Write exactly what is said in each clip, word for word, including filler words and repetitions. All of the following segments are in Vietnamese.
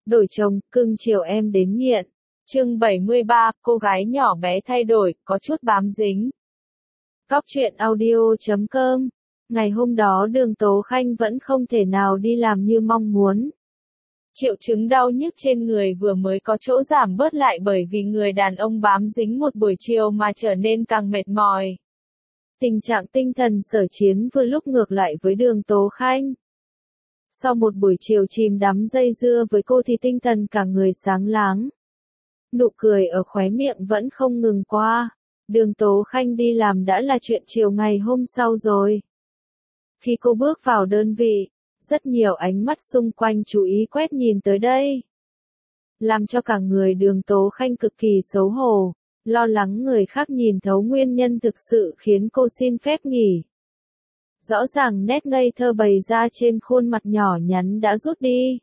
Đổi chồng, cưng chiều em đến nghiện. Chương bảy mươi ba, cô gái nhỏ bé thay đổi, có chút bám dính. Góc truyện audio chấm com. Ngày hôm đó Đường Tố Khanh vẫn không thể nào đi làm như mong muốn. Triệu chứng đau nhức trên người vừa mới có chỗ giảm bớt lại bởi vì người đàn ông bám dính một buổi chiều mà trở nên càng mệt mỏi. Tình trạng tinh thần Sở Chiến vừa lúc ngược lại với Đường Tố Khanh. Sau một buổi chiều chìm đắm dây dưa với cô thì tinh thần cả người sáng láng. Nụ cười ở khóe miệng vẫn không ngừng qua. Đường Tố Khanh đi làm đã là chuyện chiều ngày hôm sau rồi. Khi cô bước vào đơn vị, rất nhiều ánh mắt xung quanh chú ý quét nhìn tới đây. Làm cho cả người Đường Tố Khanh cực kỳ xấu hổ, lo lắng người khác nhìn thấu nguyên nhân thực sự khiến cô xin phép nghỉ. Rõ ràng nét ngây thơ bày ra trên khuôn mặt nhỏ nhắn đã rút đi.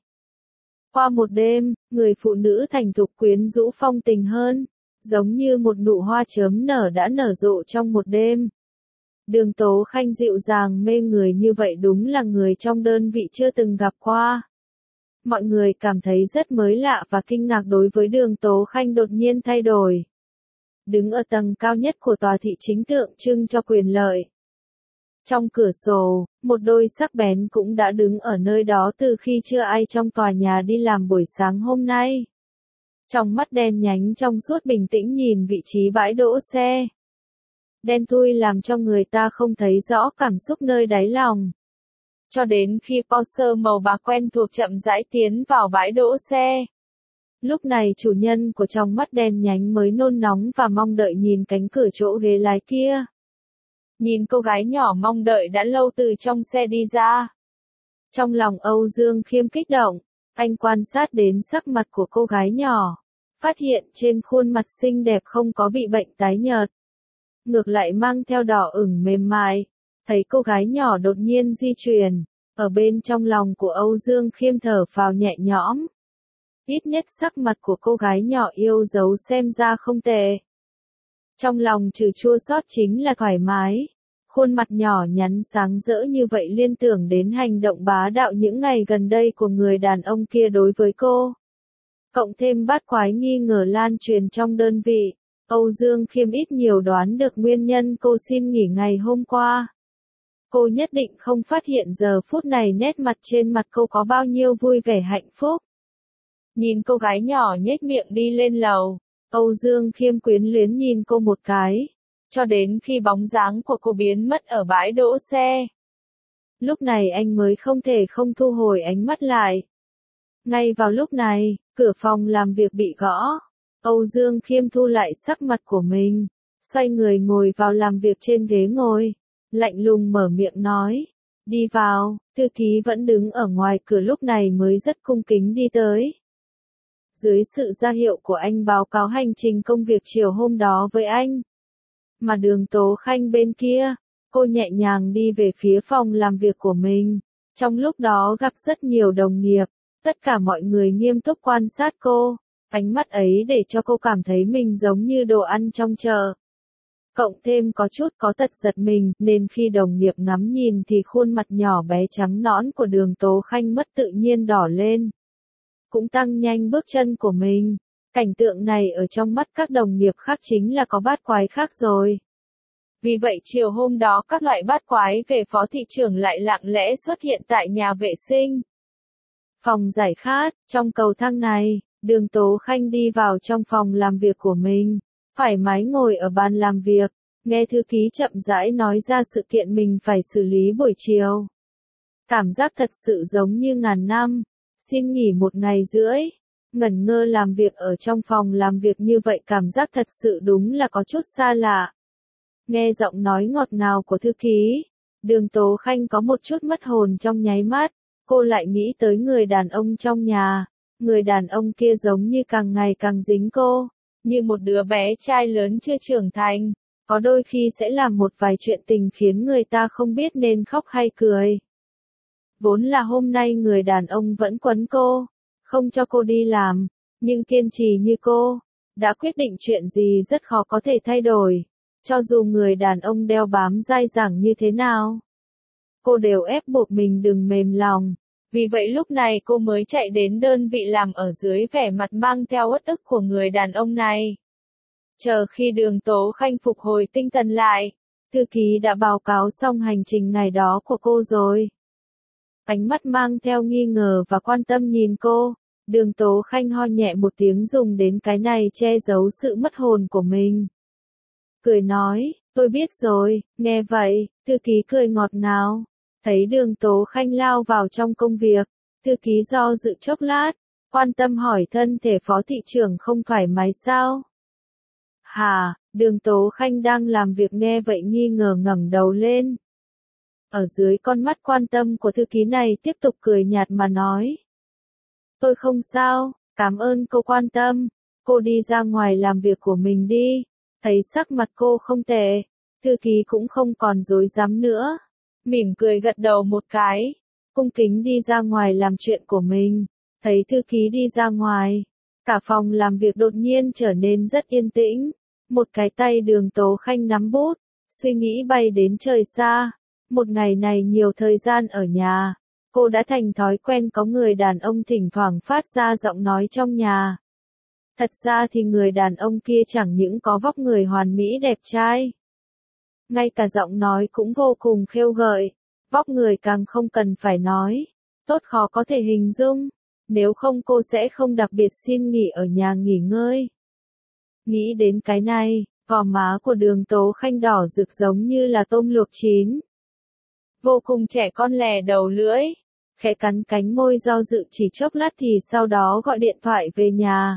Qua một đêm, người phụ nữ thành thục quyến rũ phong tình hơn, giống như một nụ hoa chớm nở đã nở rộ trong một đêm. Đường Tố Khanh dịu dàng mê người như vậy đúng là người trong đơn vị chưa từng gặp qua. Mọi người cảm thấy rất mới lạ và kinh ngạc đối với Đường Tố Khanh đột nhiên thay đổi. Đứng ở tầng cao nhất của tòa thị chính tượng trưng cho quyền lợi. Trong cửa sổ, một đôi sắc bén cũng đã đứng ở nơi đó từ khi chưa ai trong tòa nhà đi làm buổi sáng hôm nay. Trong mắt đen nhánh trong suốt bình tĩnh nhìn vị trí bãi đỗ xe. Đen thui làm cho người ta không thấy rõ cảm xúc nơi đáy lòng. Cho đến khi Porsche màu bạc quen thuộc chậm rãi tiến vào bãi đỗ xe. Lúc này chủ nhân của trong mắt đen nhánh mới nôn nóng và mong đợi nhìn cánh cửa chỗ ghế lái kia. Nhìn cô gái nhỏ mong đợi đã lâu từ trong xe đi ra. Trong lòng Âu Dương Khiêm kích động, anh quan sát đến sắc mặt của cô gái nhỏ, phát hiện trên khuôn mặt xinh đẹp không có bị bệnh tái nhợt. Ngược lại mang theo đỏ ửng mềm mại, thấy cô gái nhỏ đột nhiên di chuyển, ở bên trong lòng của Âu Dương Khiêm thở phào nhẹ nhõm. Ít nhất sắc mặt của cô gái nhỏ yêu dấu xem ra không tệ. Trong lòng trừ chua xót chính là thoải mái. Khuôn mặt nhỏ nhắn sáng rỡ như vậy liên tưởng đến hành động bá đạo những ngày gần đây của người đàn ông kia đối với cô. Cộng thêm bát quái nghi ngờ lan truyền trong đơn vị, Âu Dương Khiêm ít nhiều đoán được nguyên nhân cô xin nghỉ ngày hôm qua. Cô nhất định không phát hiện giờ phút này nét mặt trên mặt cô có bao nhiêu vui vẻ hạnh phúc. Nhìn cô gái nhỏ nhếch miệng đi lên lầu, Âu Dương Khiêm quyến luyến nhìn cô một cái, cho đến khi bóng dáng của cô biến mất ở bãi đỗ xe. Lúc này anh mới không thể không thu hồi ánh mắt lại. Ngay vào lúc này, cửa phòng làm việc bị gõ. Âu Dương Khiêm thu lại sắc mặt của mình, xoay người ngồi vào làm việc trên ghế ngồi, lạnh lùng mở miệng nói, đi vào. Thư ký vẫn đứng ở ngoài cửa lúc này mới rất cung kính đi tới. Dưới sự ra hiệu của anh báo cáo hành trình công việc chiều hôm đó với anh. Mà Đường Tố Khanh bên kia, cô nhẹ nhàng đi về phía phòng làm việc của mình. Trong lúc đó gặp rất nhiều đồng nghiệp, tất cả mọi người nghiêm túc quan sát cô. Ánh mắt ấy để cho cô cảm thấy mình giống như đồ ăn trong chợ. Cộng thêm có chút có tật giật mình, nên khi đồng nghiệp ngắm nhìn thì khuôn mặt nhỏ bé trắng nõn của Đường Tố Khanh mất tự nhiên đỏ lên. Cũng tăng nhanh bước chân của mình. Cảnh tượng này ở trong mắt các đồng nghiệp khác chính là có bát quái khác rồi. Vì vậy chiều hôm đó các loại bát quái về phó thị trưởng lại lặng lẽ xuất hiện tại nhà vệ sinh. Phòng giải khát, trong cầu thang này, Đường Tố Khanh đi vào trong phòng làm việc của mình, thoải mái ngồi ở bàn làm việc, nghe thư ký chậm rãi nói ra sự kiện mình phải xử lý buổi chiều. Cảm giác thật sự giống như ngàn năm, xin nghỉ một ngày rưỡi. Ngẩn ngơ làm việc ở trong phòng làm việc như vậy cảm giác thật sự đúng là có chút xa lạ. Nghe giọng nói ngọt ngào của thư ký, Đường Tố Khanh có một chút mất hồn trong nháy mắt, cô lại nghĩ tới người đàn ông trong nhà, người đàn ông kia giống như càng ngày càng dính cô, như một đứa bé trai lớn chưa trưởng thành, có đôi khi sẽ làm một vài chuyện tình khiến người ta không biết nên khóc hay cười. Vốn là hôm nay người đàn ông vẫn quấn cô, không cho cô đi làm, nhưng kiên trì như cô, đã quyết định chuyện gì rất khó có thể thay đổi, cho dù người đàn ông đeo bám dai dẳng như thế nào. Cô đều ép buộc mình đừng mềm lòng, Vì vậy lúc này cô mới chạy đến đơn vị làm ở dưới vẻ mặt mang theo uất ức của người đàn ông này. Chờ khi Đường Tố Khanh phục hồi tinh thần lại, thư ký đã báo cáo xong hành trình ngày đó của cô rồi. Ánh mắt mang theo nghi ngờ và quan tâm nhìn cô, Đường Tố Khanh ho nhẹ một tiếng dùng đến cái này che giấu sự mất hồn của mình. Cười nói, tôi biết rồi, nghe vậy, thư ký cười ngọt ngào. Thấy Đường Tố Khanh lao vào trong công việc, thư ký do dự chốc lát, quan tâm hỏi thân thể phó thị trưởng không thoải mái sao? Hả, Đường Tố Khanh đang làm việc nghe vậy nghi ngờ ngẩng đầu lên. Ở dưới con mắt quan tâm của thư ký này tiếp tục cười nhạt mà nói. Tôi không sao, cảm ơn cô quan tâm, cô đi ra ngoài làm việc của mình đi. Thấy sắc mặt cô không tệ, thư ký cũng không còn dối dám nữa. Mỉm cười gật đầu một cái, cung kính đi ra ngoài làm chuyện của mình. Thấy thư ký đi ra ngoài, cả phòng làm việc đột nhiên trở nên rất yên tĩnh. Một cái tay Đường Tố Khanh nắm bút, suy nghĩ bay đến trời xa. Một ngày này nhiều thời gian ở nhà, cô đã thành thói quen có người đàn ông thỉnh thoảng phát ra giọng nói trong nhà. Thật ra thì người đàn ông kia chẳng những có vóc người hoàn mỹ đẹp trai, ngay cả giọng nói cũng vô cùng khêu gợi, vóc người càng không cần phải nói, tốt khó có thể hình dung, nếu không cô sẽ không đặc biệt xin nghỉ ở nhà nghỉ ngơi. Nghĩ đến cái này, gò má của Đường Tố Khanh đỏ rực giống như là tôm luộc chín. Vô cùng trẻ con lè đầu lưỡi, khẽ cắn cánh môi do dự chỉ chốc lát thì sau đó gọi điện thoại về nhà.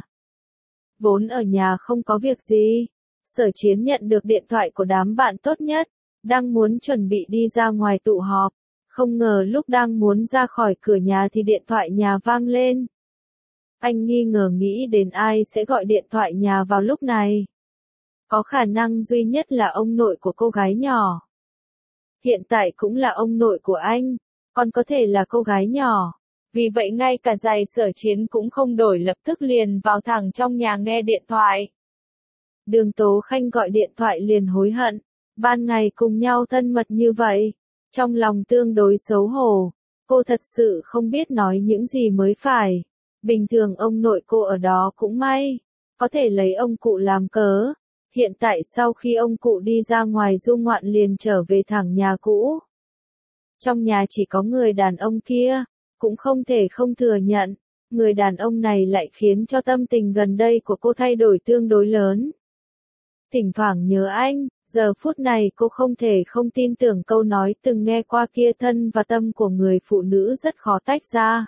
Vốn ở nhà không có việc gì, Sở Chiến nhận được điện thoại của đám bạn tốt nhất, đang muốn chuẩn bị đi ra ngoài tụ họp, không ngờ lúc đang muốn ra khỏi cửa nhà thì điện thoại nhà vang lên. Anh nghi ngờ nghĩ đến ai sẽ gọi điện thoại nhà vào lúc này. Có khả năng duy nhất là ông nội của cô gái nhỏ. Hiện tại cũng là ông nội của anh, còn có thể là cô gái nhỏ. Vì vậy ngay cả giày Sở Chiến cũng không đổi lập tức liền vào thẳng trong nhà nghe điện thoại. Đường Tố Khanh gọi điện thoại liền hối hận, ban ngày cùng nhau thân mật như vậy, trong lòng tương đối xấu hổ, cô thật sự không biết nói những gì mới phải. Bình thường ông nội cô ở đó cũng may, có thể lấy ông cụ làm cớ. Hiện tại sau khi ông cụ đi ra ngoài du ngoạn liền trở về thẳng nhà cũ. Trong nhà chỉ có người đàn ông kia, cũng không thể không thừa nhận, người đàn ông này lại khiến cho tâm tình gần đây của cô thay đổi tương đối lớn. Thỉnh thoảng nhớ anh, giờ phút này cô không thể không tin tưởng câu nói từng nghe qua kia, thân và tâm của người phụ nữ rất khó tách ra.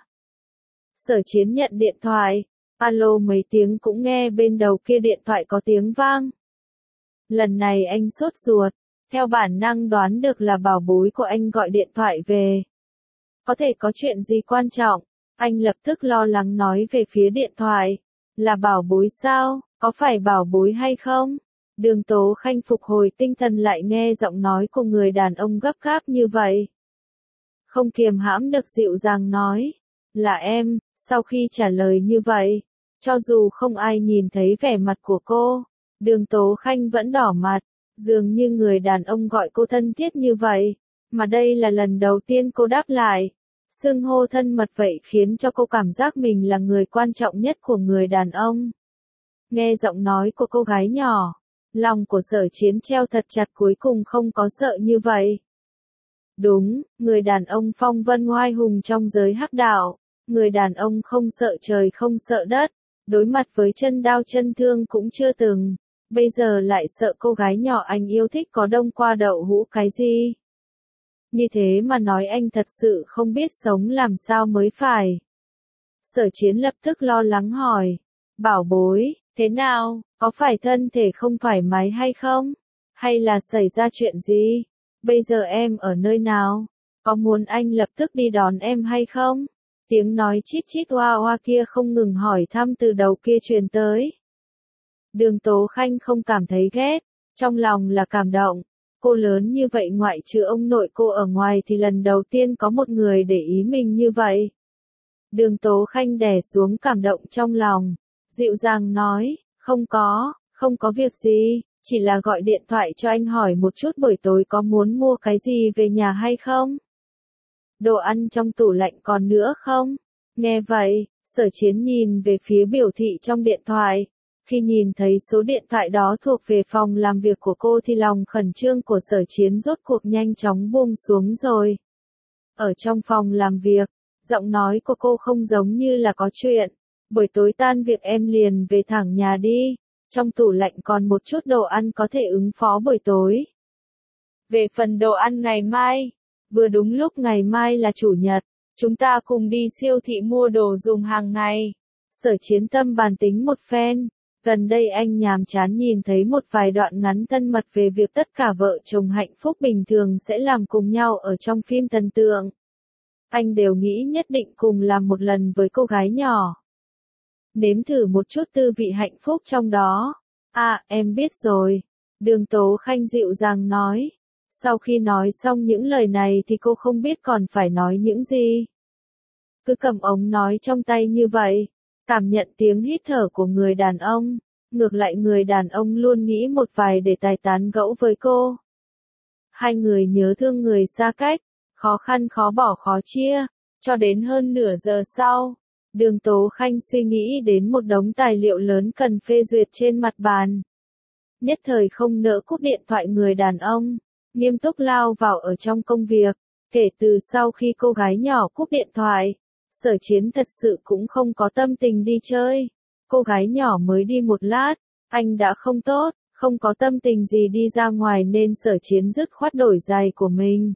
Sở Chiến nhận điện thoại, alo mấy tiếng cũng nghe bên đầu kia điện thoại có tiếng vang. Lần này anh sốt ruột, theo bản năng đoán được là bảo bối của anh gọi điện thoại về. Có thể có chuyện gì quan trọng, anh lập tức lo lắng nói về phía điện thoại. Là bảo bối sao, có phải bảo bối hay không? Đường Tố Khanh phục hồi tinh thần lại nghe giọng nói của người đàn ông gấp gáp như vậy. Không kiềm hãm được dịu dàng nói, là em. Sau khi trả lời như vậy, cho dù không ai nhìn thấy vẻ mặt của cô, Đường Tố Khanh vẫn đỏ mặt, dường như người đàn ông gọi cô thân thiết như vậy, mà đây là lần đầu tiên cô đáp lại. Xưng hô thân mật vậy khiến cho cô cảm giác mình là người quan trọng nhất của người đàn ông. Nghe giọng nói của cô gái nhỏ, lòng của Sở Chiến treo thật chặt, cuối cùng không có sợ như vậy. Đúng, người đàn ông phong vân oai hùng trong giới hắc đạo, người đàn ông không sợ trời không sợ đất, đối mặt với chân đao chân thương cũng chưa từng, bây giờ lại sợ cô gái nhỏ anh yêu thích có đông qua đậu hũ cái gì. Như thế mà nói anh thật sự không biết sống làm sao mới phải. Sở Chiến lập tức lo lắng hỏi, bảo bối, thế nào, có phải thân thể không thoải mái hay không? Hay là xảy ra chuyện gì? Bây giờ em ở nơi nào? Có muốn anh lập tức đi đón em hay không? Tiếng nói chít chít oa oa kia không ngừng hỏi thăm từ đầu kia truyền tới. Đường Tố Khanh không cảm thấy ghét, trong lòng là cảm động. Cô lớn như vậy ngoại trừ ông nội cô ở ngoài thì lần đầu tiên có một người để ý mình như vậy. Đường Tố Khanh đè xuống cảm động trong lòng, dịu dàng nói, không có, không có việc gì, chỉ là gọi điện thoại cho anh hỏi một chút buổi tối có muốn mua cái gì về nhà hay không. đồ ăn trong tủ lạnh còn nữa không? Nghe vậy, Sở Chiến nhìn về phía biểu thị trong điện thoại. Khi nhìn thấy số điện thoại đó thuộc về phòng làm việc của cô thì lòng khẩn trương của Sở Chiến rốt cuộc nhanh chóng buông xuống rồi. Ở trong phòng làm việc, giọng nói của cô không giống như là có chuyện. Buổi tối tan việc em liền về thẳng nhà đi. Trong tủ lạnh còn một chút đồ ăn có thể ứng phó buổi tối. Về phần đồ ăn ngày mai, vừa đúng lúc ngày mai là chủ nhật, chúng ta cùng đi siêu thị mua đồ dùng hàng ngày. Sở Chiến tâm bàn tính một phen. Gần đây anh nhàm chán nhìn thấy một vài đoạn ngắn thân mật về việc tất cả vợ chồng hạnh phúc bình thường sẽ làm cùng nhau ở trong phim thần tượng. Anh đều nghĩ nhất định cùng làm một lần với cô gái nhỏ. Nếm thử một chút tư vị hạnh phúc trong đó. À, em biết rồi. Đường Tố Khanh dịu dàng nói. Sau khi nói xong những lời này thì cô không biết còn phải nói những gì. Cứ cầm ống nói trong tay như vậy, cảm nhận tiếng hít thở của người đàn ông. Ngược lại người đàn ông luôn nghĩ một vài để tài tán gẫu với cô. Hai người nhớ thương người xa cách, khó khăn khó bỏ khó chia, cho đến hơn nửa giờ sau. Đường Tố Khanh suy nghĩ đến một đống tài liệu lớn cần phê duyệt trên mặt bàn. Nhất thời không nỡ cúp điện thoại người đàn ông, nghiêm túc lao vào ở trong công việc. Kể từ sau khi cô gái nhỏ cúp điện thoại, Sở Chiến thật sự cũng không có tâm tình đi chơi. Cô gái nhỏ mới đi một lát, anh đã không tốt, không có tâm tình gì đi ra ngoài nên Sở Chiến dứt khoát đổi giày của mình.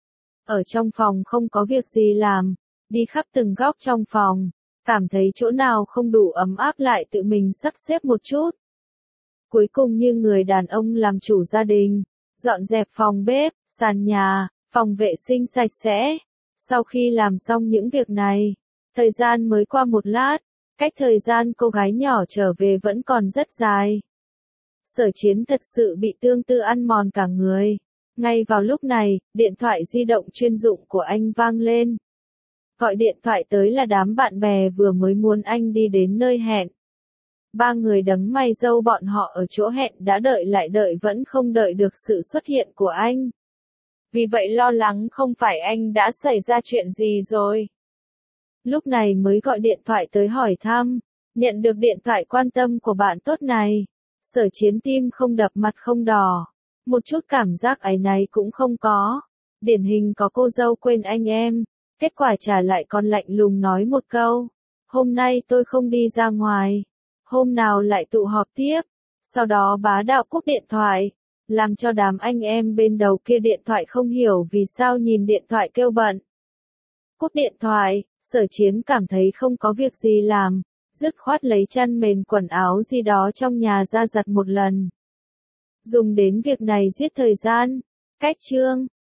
Ở trong phòng không có việc gì làm, đi khắp từng góc trong phòng, cảm thấy chỗ nào không đủ ấm áp lại tự mình sắp xếp một chút. Cuối cùng như người đàn ông làm chủ gia đình, dọn dẹp phòng bếp, sàn nhà, phòng vệ sinh sạch sẽ. Sau khi làm xong những việc này, thời gian mới qua một lát, cách thời gian cô gái nhỏ trở về vẫn còn rất dài. Sở Chiến thật sự bị tương tư ăn mòn cả người. Ngay vào lúc này, điện thoại di động chuyên dụng của anh vang lên. Gọi điện thoại tới là đám bạn bè vừa mới muốn anh đi đến nơi hẹn. Ba người đấng mày râu bọn họ ở chỗ hẹn đã đợi lại đợi vẫn không đợi được sự xuất hiện của anh. Vì vậy lo lắng không phải anh đã xảy ra chuyện gì rồi. Lúc này mới gọi điện thoại tới hỏi thăm, nhận được điện thoại quan tâm của bạn tốt này. Sở Chiến tim không đập mặt không đỏ, một chút cảm giác áy náy cũng không có. Điển hình có cô dâu quên anh em, kết quả trả lại còn lạnh lùng nói một câu. Hôm nay tôi không đi ra ngoài, hôm nào lại tụ họp tiếp. Sau đó bá đạo cúp điện thoại, làm cho đám anh em bên đầu kia điện thoại không hiểu vì sao nhìn điện thoại kêu bận. Cúp điện thoại, Sở Chiến cảm thấy không có việc gì làm, dứt khoát lấy chăn mền quần áo gì đó trong nhà ra giặt một lần. Dùng đến việc này giết thời gian. Cách chương